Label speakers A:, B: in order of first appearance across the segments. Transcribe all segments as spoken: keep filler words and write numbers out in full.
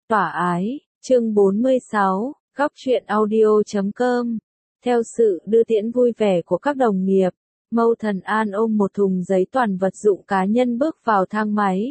A: Tỏa ái, chương bốn mươi sáu, góc truyện audio chấm com. Theo sự đưa tiễn vui vẻ của các đồng nghiệp, Mâu Thần An ôm một thùng giấy toàn vật dụng cá nhân bước vào thang máy.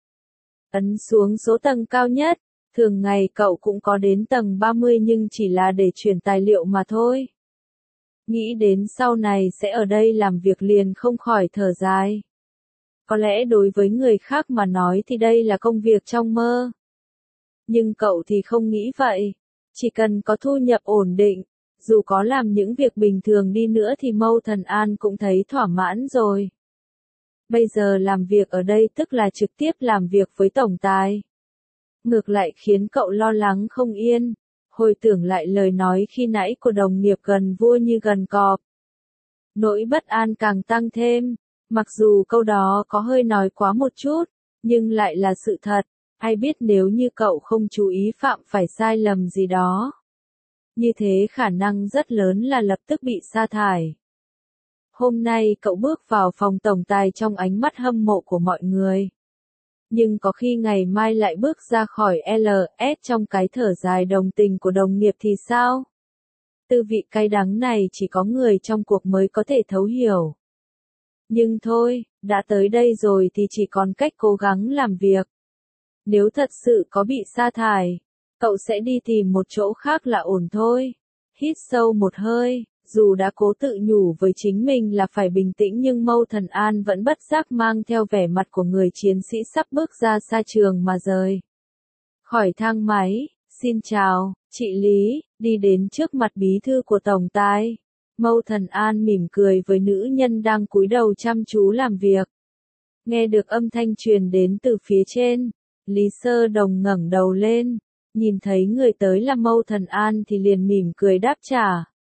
A: Ấn xuống số tầng cao nhất, thường ngày cậu cũng có đến tầng ba mươi nhưng chỉ là để chuyển tài liệu mà thôi. Nghĩ đến sau này sẽ ở đây làm việc liền không khỏi thở dài. Có lẽ đối với người khác mà nói thì đây là công việc trong mơ. Nhưng cậu thì không nghĩ vậy. Chỉ cần có thu nhập ổn định, dù có làm những việc bình thường đi nữa thì Mâu Thần An cũng thấy thỏa mãn rồi. Bây giờ làm việc ở đây tức là trực tiếp làm việc với tổng tài. Ngược lại khiến cậu lo lắng không yên, hồi tưởng lại lời nói khi nãy của đồng nghiệp gần vua như gần cọp. Nỗi bất an càng tăng thêm, mặc dù câu đó có hơi nói quá một chút, nhưng lại là sự thật. Ai biết nếu như cậu không chú ý phạm phải sai lầm gì đó. Như thế khả năng rất lớn là lập tức bị sa thải. Hôm nay cậu bước vào phòng tổng tài trong ánh mắt hâm mộ của mọi người. Nhưng có khi ngày mai lại bước ra khỏi lờ ét trong cái thở dài đồng tình của đồng nghiệp thì sao? Tư vị cay đắng này chỉ có người trong cuộc mới có thể thấu hiểu. Nhưng thôi, đã tới đây rồi thì chỉ còn cách cố gắng làm việc. Nếu thật sự có bị sa thải, cậu sẽ đi tìm một chỗ khác là ổn thôi. Hít sâu một hơi, dù đã cố tự nhủ với chính mình là phải bình tĩnh nhưng Mâu Thần An vẫn bất giác mang theo vẻ mặt của người chiến sĩ sắp bước ra xa trường mà rời. Khỏi thang máy, xin chào, chị Lý, đi đến trước mặt bí thư của tổng tài. Mâu Thần An mỉm cười với nữ nhân đang cúi đầu chăm chú làm việc. Nghe được âm thanh truyền đến từ phía trên. Lý Sơ Đồng ngẩng đầu lên, nhìn thấy người tới là Mâu Thần An thì liền mỉm cười đáp trả.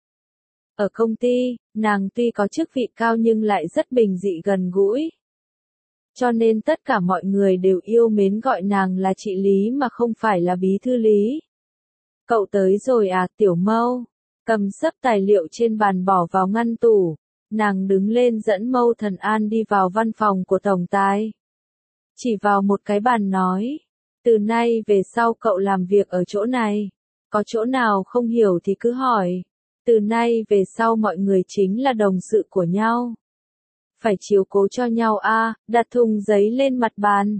A: Ở công ty, nàng tuy có chức vị cao nhưng lại rất bình dị gần gũi. Cho nên tất cả mọi người đều yêu mến gọi nàng là chị Lý mà không phải là bí thư Lý. Cậu tới rồi à Tiểu Mâu, cầm sấp tài liệu trên bàn bỏ vào ngăn tủ, nàng đứng lên dẫn Mâu Thần An đi vào văn phòng của tổng tài. Chỉ vào một cái bàn nói, từ nay về sau cậu làm việc ở chỗ này, có chỗ nào không hiểu thì cứ hỏi, từ nay về sau mọi người chính là đồng sự của nhau. Phải chiếu cố cho nhau a, đặt thùng giấy lên mặt bàn.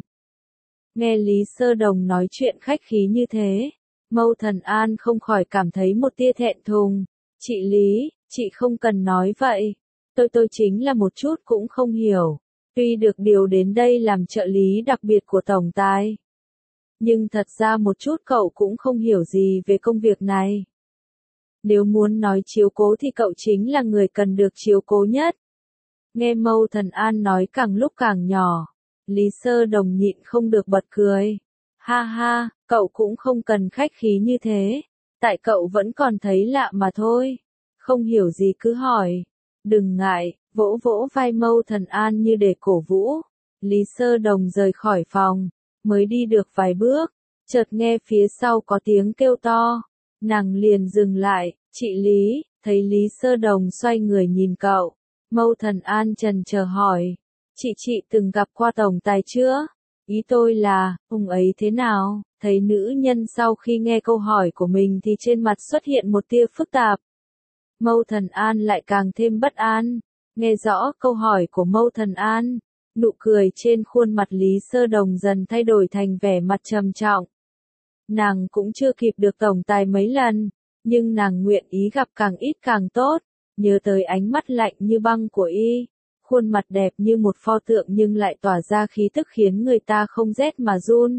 A: Nghe Lý Sơ Đồng nói chuyện khách khí như thế, Mâu Thần An không khỏi cảm thấy một tia thẹn thùng. Chị Lý, chị không cần nói vậy, tôi tôi chính là một chút cũng không hiểu. Tuy được điều đến đây làm trợ lý đặc biệt của tổng tài, nhưng thật ra một chút cậu cũng không hiểu gì về công việc này. Nếu muốn nói chiếu cố thì cậu chính là người cần được chiếu cố nhất. Nghe Mâu Thần An nói càng lúc càng nhỏ, Lý Sơ Đồng nhịn không được bật cười. Ha ha, cậu cũng không cần khách khí như thế, tại cậu vẫn còn thấy lạ mà thôi. Không hiểu gì cứ hỏi, đừng ngại. Vỗ vỗ vai Mâu Thần An như để cổ vũ. Lý Sơ Đồng rời khỏi phòng, mới đi được vài bước, chợt nghe phía sau có tiếng kêu to. Nàng liền dừng lại, chị Lý, thấy Lý Sơ Đồng xoay người nhìn cậu. Mâu Thần An chần chờ hỏi, chị chị từng gặp qua tổng tài chưa? Ý tôi là, ông ấy thế nào? Thấy nữ nhân sau khi nghe câu hỏi của mình thì trên mặt xuất hiện một tia phức tạp. Mâu Thần An lại càng thêm bất an. Nghe rõ câu hỏi của Mâu Thần An, nụ cười trên khuôn mặt Lý Sơ Đồng dần thay đổi thành vẻ mặt trầm trọng. Nàng cũng chưa kịp được tổng tài mấy lần, nhưng nàng nguyện ý gặp càng ít càng tốt, nhớ tới ánh mắt lạnh như băng của y, khuôn mặt đẹp như một pho tượng nhưng lại tỏa ra khí tức khiến người ta không rét mà run.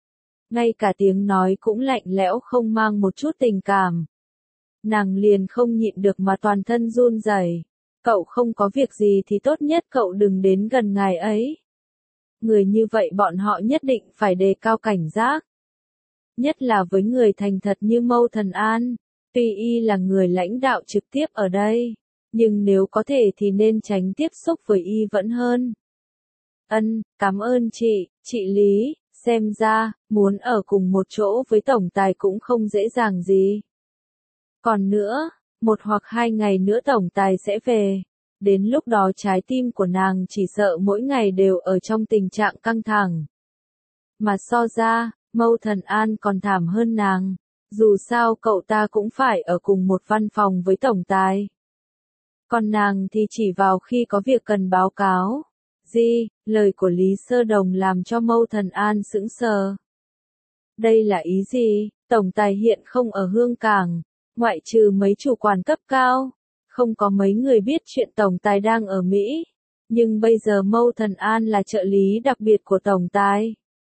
A: Ngay cả tiếng nói cũng lạnh lẽo không mang một chút tình cảm. Nàng liền không nhịn được mà toàn thân run rẩy. Cậu không có việc gì thì tốt nhất cậu đừng đến gần ngài ấy. Người như vậy bọn họ nhất định phải đề cao cảnh giác. Nhất là với người thành thật như Mâu Thần An, tuy y là người lãnh đạo trực tiếp ở đây, nhưng nếu có thể thì nên tránh tiếp xúc với y vẫn hơn. Ân, cảm ơn chị, chị Lý, xem ra, muốn ở cùng một chỗ với tổng tài cũng không dễ dàng gì. Còn nữa, một hoặc hai ngày nữa tổng tài sẽ về. Đến lúc đó trái tim của nàng chỉ sợ mỗi ngày đều ở trong tình trạng căng thẳng. Mà so ra, Mâu Thần An còn thảm hơn nàng. Dù sao cậu ta cũng phải ở cùng một văn phòng với tổng tài. Còn nàng thì chỉ vào khi có việc cần báo cáo. Gì, lời của Lý Sơ Đồng làm cho Mâu Thần An sững sờ. Đây là ý gì? Tổng tài hiện không ở Hương Cảng, ngoại trừ mấy chủ quản cấp cao. Không có mấy người biết chuyện tổng tài đang ở Mỹ. Nhưng bây giờ Mâu Thần An là trợ lý đặc biệt của tổng tài.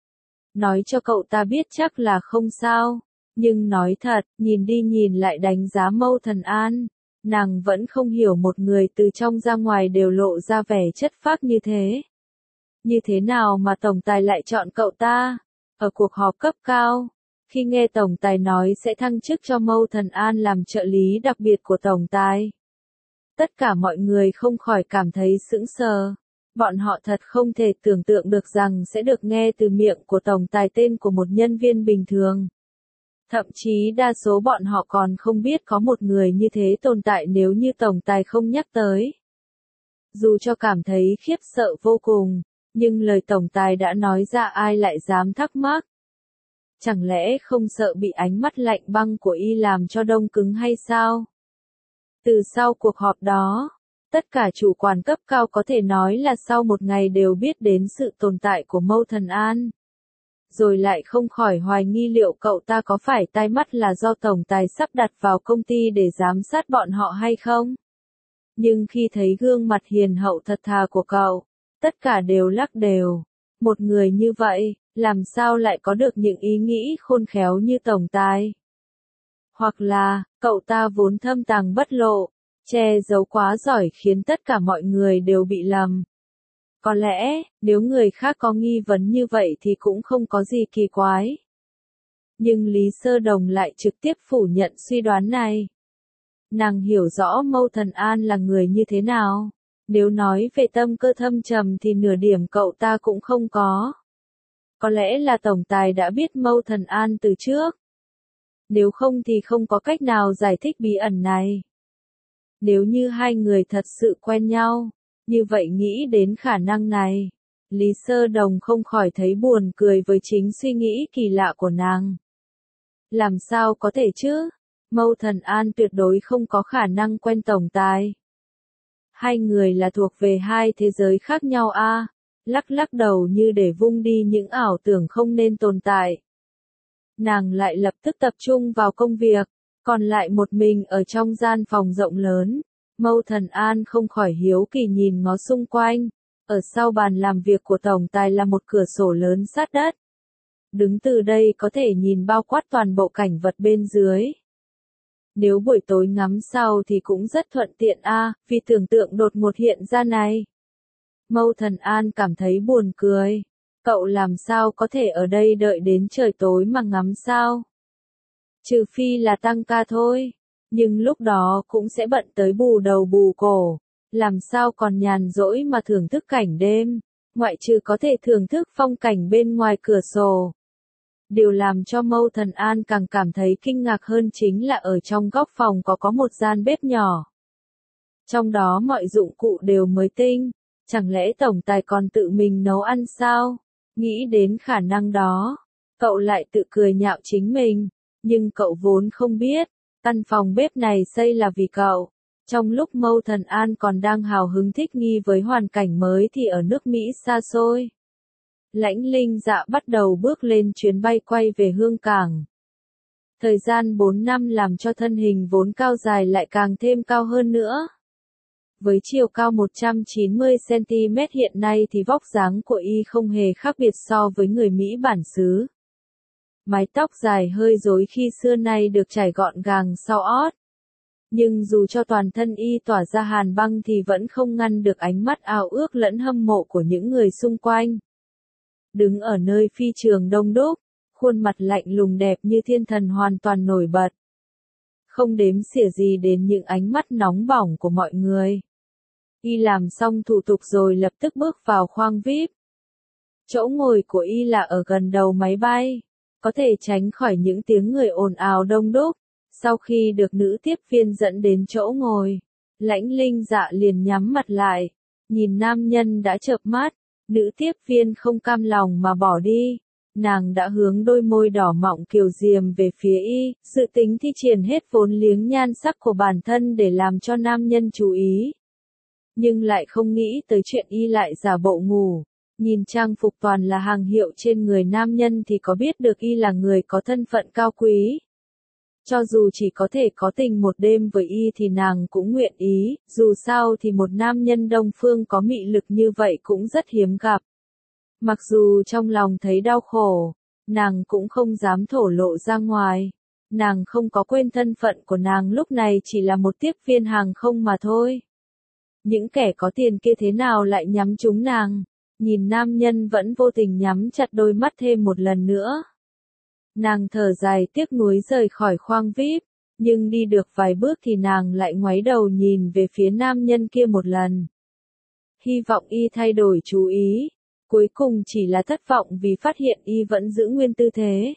A: Nói cho cậu ta biết chắc là không sao. Nhưng nói thật, nhìn đi nhìn lại đánh giá Mâu Thần An. Nàng vẫn không hiểu một người từ trong ra ngoài đều lộ ra vẻ chất phác như thế. Như thế nào mà tổng tài lại chọn cậu ta? Ở cuộc họp cấp cao, khi nghe tổng tài nói sẽ thăng chức cho Mâu Thần An làm trợ lý đặc biệt của tổng tài. Tất cả mọi người không khỏi cảm thấy sững sờ. Bọn họ thật không thể tưởng tượng được rằng sẽ được nghe từ miệng của tổng tài tên của một nhân viên bình thường. Thậm chí đa số bọn họ còn không biết có một người như thế tồn tại nếu như tổng tài không nhắc tới. Dù cho cảm thấy khiếp sợ vô cùng, nhưng lời tổng tài đã nói ra ai lại dám thắc mắc. Chẳng lẽ không sợ bị ánh mắt lạnh băng của y làm cho đông cứng hay sao? Từ sau cuộc họp đó, tất cả chủ quản cấp cao có thể nói là sau một ngày đều biết đến sự tồn tại của Mâu Thần An. Rồi lại không khỏi hoài nghi liệu cậu ta có phải tai mắt là do tổng tài sắp đặt vào công ty để giám sát bọn họ hay không? Nhưng khi thấy gương mặt hiền hậu thật thà của cậu, tất cả đều lắc đều. Một người như vậy, làm sao lại có được những ý nghĩ khôn khéo như tổng tài? Hoặc là, cậu ta vốn thâm tàng bất lộ, che giấu quá giỏi khiến tất cả mọi người đều bị lầm. Có lẽ, nếu người khác có nghi vấn như vậy thì cũng không có gì kỳ quái. Nhưng Lý Sơ Đồng lại trực tiếp phủ nhận suy đoán này. Nàng hiểu rõ Mâu Thần An là người như thế nào. Nếu nói về tâm cơ thâm trầm thì nửa điểm cậu ta cũng không có. Có lẽ là tổng tài đã biết Mâu Thần An từ trước. Nếu không thì không có cách nào giải thích bí ẩn này. Nếu như hai người thật sự quen nhau, như vậy nghĩ đến khả năng này, Lý Sơ Đồng không khỏi thấy buồn cười với chính suy nghĩ kỳ lạ của nàng. Làm sao có thể chứ? Mâu Thần An tuyệt đối không có khả năng quen tổng tài. Hai người là thuộc về hai thế giới khác nhau a. À, lắc lắc đầu như để vung đi những ảo tưởng không nên tồn tại. Nàng lại lập tức tập trung vào công việc, còn lại một mình ở trong gian phòng rộng lớn. Mâu Thần An không khỏi hiếu kỳ nhìn ngó xung quanh. Ở sau bàn làm việc của tổng tài là một cửa sổ lớn sát đất. Đứng từ đây có thể nhìn bao quát toàn bộ cảnh vật bên dưới. Nếu buổi tối ngắm sao thì cũng rất thuận tiện a, à, vì tưởng tượng đột ngột hiện ra này. Mâu Thần An cảm thấy buồn cười. Cậu làm sao có thể ở đây đợi đến trời tối mà ngắm sao? Trừ phi là tăng ca thôi. Nhưng lúc đó cũng sẽ bận tới bù đầu bù cổ. Làm sao còn nhàn rỗi mà thưởng thức cảnh đêm. Ngoại trừ có thể thưởng thức phong cảnh bên ngoài cửa sổ. Điều làm cho Mâu Thần An càng cảm thấy kinh ngạc hơn chính là ở trong góc phòng có có một gian bếp nhỏ. Trong đó mọi dụng cụ đều mới tinh. Chẳng lẽ tổng tài còn tự mình nấu ăn sao? Nghĩ đến khả năng đó, cậu lại tự cười nhạo chính mình. Nhưng cậu vốn không biết, căn phòng bếp này xây là vì cậu. Trong lúc Mâu Thần An còn đang hào hứng thích nghi với hoàn cảnh mới thì ở nước Mỹ xa xôi. Lãnh Linh Dạ bắt đầu bước lên chuyến bay quay về Hương Cảng. Thời gian bốn năm làm cho thân hình vốn cao dài lại càng thêm cao hơn nữa. Với chiều cao một trăm chín mươi xăng ti mét hiện nay thì vóc dáng của y không hề khác biệt so với người Mỹ bản xứ. Mái tóc dài hơi rối khi xưa nay được trải gọn gàng sau ót. Nhưng dù cho toàn thân y tỏa ra hàn băng thì vẫn không ngăn được ánh mắt ao ước lẫn hâm mộ của những người xung quanh. Đứng ở nơi phi trường đông đúc, khuôn mặt lạnh lùng đẹp như thiên thần hoàn toàn nổi bật. Không đếm xỉa gì đến những ánh mắt nóng bỏng của mọi người. Y làm xong thủ tục rồi lập tức bước vào khoang vi ai pi. Chỗ ngồi của y là ở gần đầu máy bay, có thể tránh khỏi những tiếng người ồn ào đông đúc. Sau khi được nữ tiếp viên dẫn đến chỗ ngồi, Lãnh Linh Dạ liền nhắm mặt lại, nhìn nam nhân đã chợp mắt, nữ tiếp viên không cam lòng mà bỏ đi. nàng đã hướng đôi môi đỏ mọng kiều diềm về phía y, dự tính thi triển hết vốn liếng nhan sắc của bản thân để làm cho nam nhân chú ý. Nhưng lại không nghĩ tới chuyện y lại giả bộ ngủ. Nhìn trang phục toàn là hàng hiệu trên người nam nhân thì có biết được y là người có thân phận cao quý. Cho dù chỉ có thể có tình một đêm với y thì nàng cũng nguyện ý, dù sao thì một nam nhân Đông Phương có mị lực như vậy cũng rất hiếm gặp. Mặc dù trong lòng thấy đau khổ, nàng cũng không dám thổ lộ ra ngoài. Nàng không có quên thân phận của nàng lúc này chỉ là một tiếp viên hàng không mà thôi. Những kẻ có tiền kia thế nào lại nhắm trúng nàng? Nhìn nam nhân vẫn vô tình nhắm chặt đôi mắt thêm một lần nữa. Nàng thở dài tiếc nuối rời khỏi khoang vi ai pi, nhưng đi được vài bước thì nàng lại ngoái đầu nhìn về phía nam nhân kia một lần. Hy vọng y thay đổi chú ý, cuối cùng chỉ là thất vọng vì phát hiện y vẫn giữ nguyên tư thế.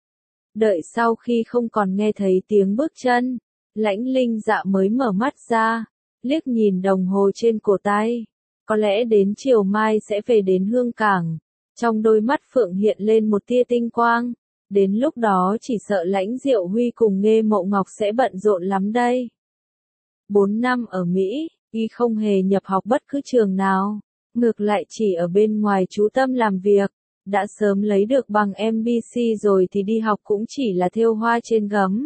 A: Đợi sau khi không còn nghe thấy tiếng bước chân, Lãnh Linh Dạ mới mở mắt ra, liếc nhìn đồng hồ trên cổ tay. Có lẽ đến chiều mai sẽ về đến Hương Cảng. Trong đôi mắt Phượng hiện lên một tia tinh quang. Đến lúc đó chỉ sợ Lãnh Diệu Huy cùng Nghê Mộ Ngọc sẽ bận rộn lắm đây. Bốn năm ở Mỹ, y không hề nhập học bất cứ trường nào. Ngược lại chỉ ở bên ngoài chú tâm làm việc. Đã sớm lấy được bằng em bê xê rồi thì đi học cũng chỉ là thêu hoa trên gấm.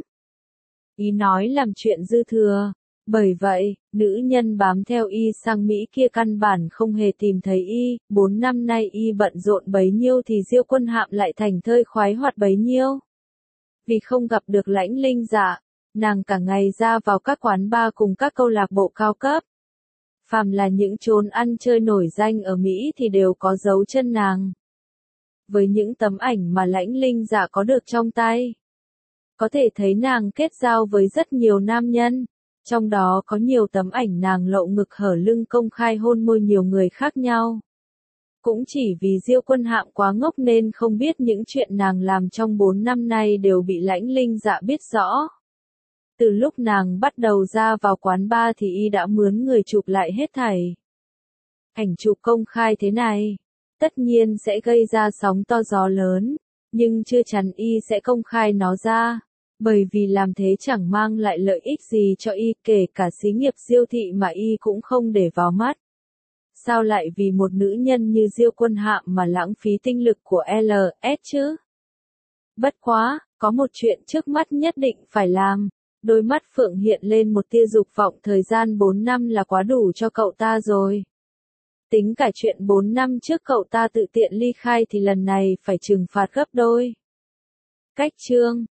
A: Y nói làm chuyện dư thừa. Bởi vậy, nữ nhân bám theo y sang Mỹ kia căn bản không hề tìm thấy y, bốn năm nay y bận rộn bấy nhiêu thì Diêu Quân Hạm lại thành thơi khoái hoạt bấy nhiêu. Vì không gặp được Lãnh Linh Dạ, nàng cả ngày ra vào các quán bar cùng các câu lạc bộ cao cấp. Phàm là những chốn ăn chơi nổi danh ở Mỹ thì đều có dấu chân nàng. Với những tấm ảnh mà Lãnh Linh Dạ có được trong tay, có thể thấy nàng kết giao với rất nhiều nam nhân. Trong đó có nhiều tấm ảnh nàng lộ ngực hở lưng công khai hôn môi nhiều người khác nhau. Cũng chỉ vì Diêu Quân Hạm quá ngốc nên không biết những chuyện nàng làm trong bốn năm nay đều bị Lãnh Linh Dạ biết rõ. Từ lúc nàng bắt đầu ra vào quán bar thì y đã mướn người chụp lại hết thảy. Ảnh chụp công khai thế này, tất nhiên sẽ gây ra sóng to gió lớn, nhưng chưa chắn y sẽ công khai nó ra. Bởi vì làm thế chẳng mang lại lợi ích gì cho y, kể cả xí nghiệp Diêu thị mà y cũng không để vào mắt. Sao lại vì một nữ nhân như Diêu Quân Hạm mà lãng phí tinh lực của lờ ét chứ? Bất quá, có một chuyện trước mắt nhất định phải làm. Đôi mắt Phượng hiện lên một tia dục vọng, thời gian bốn năm là quá đủ cho cậu ta rồi. Tính cả chuyện bốn năm trước cậu ta tự tiện ly khai thì lần này phải trừng phạt gấp đôi. Cách chương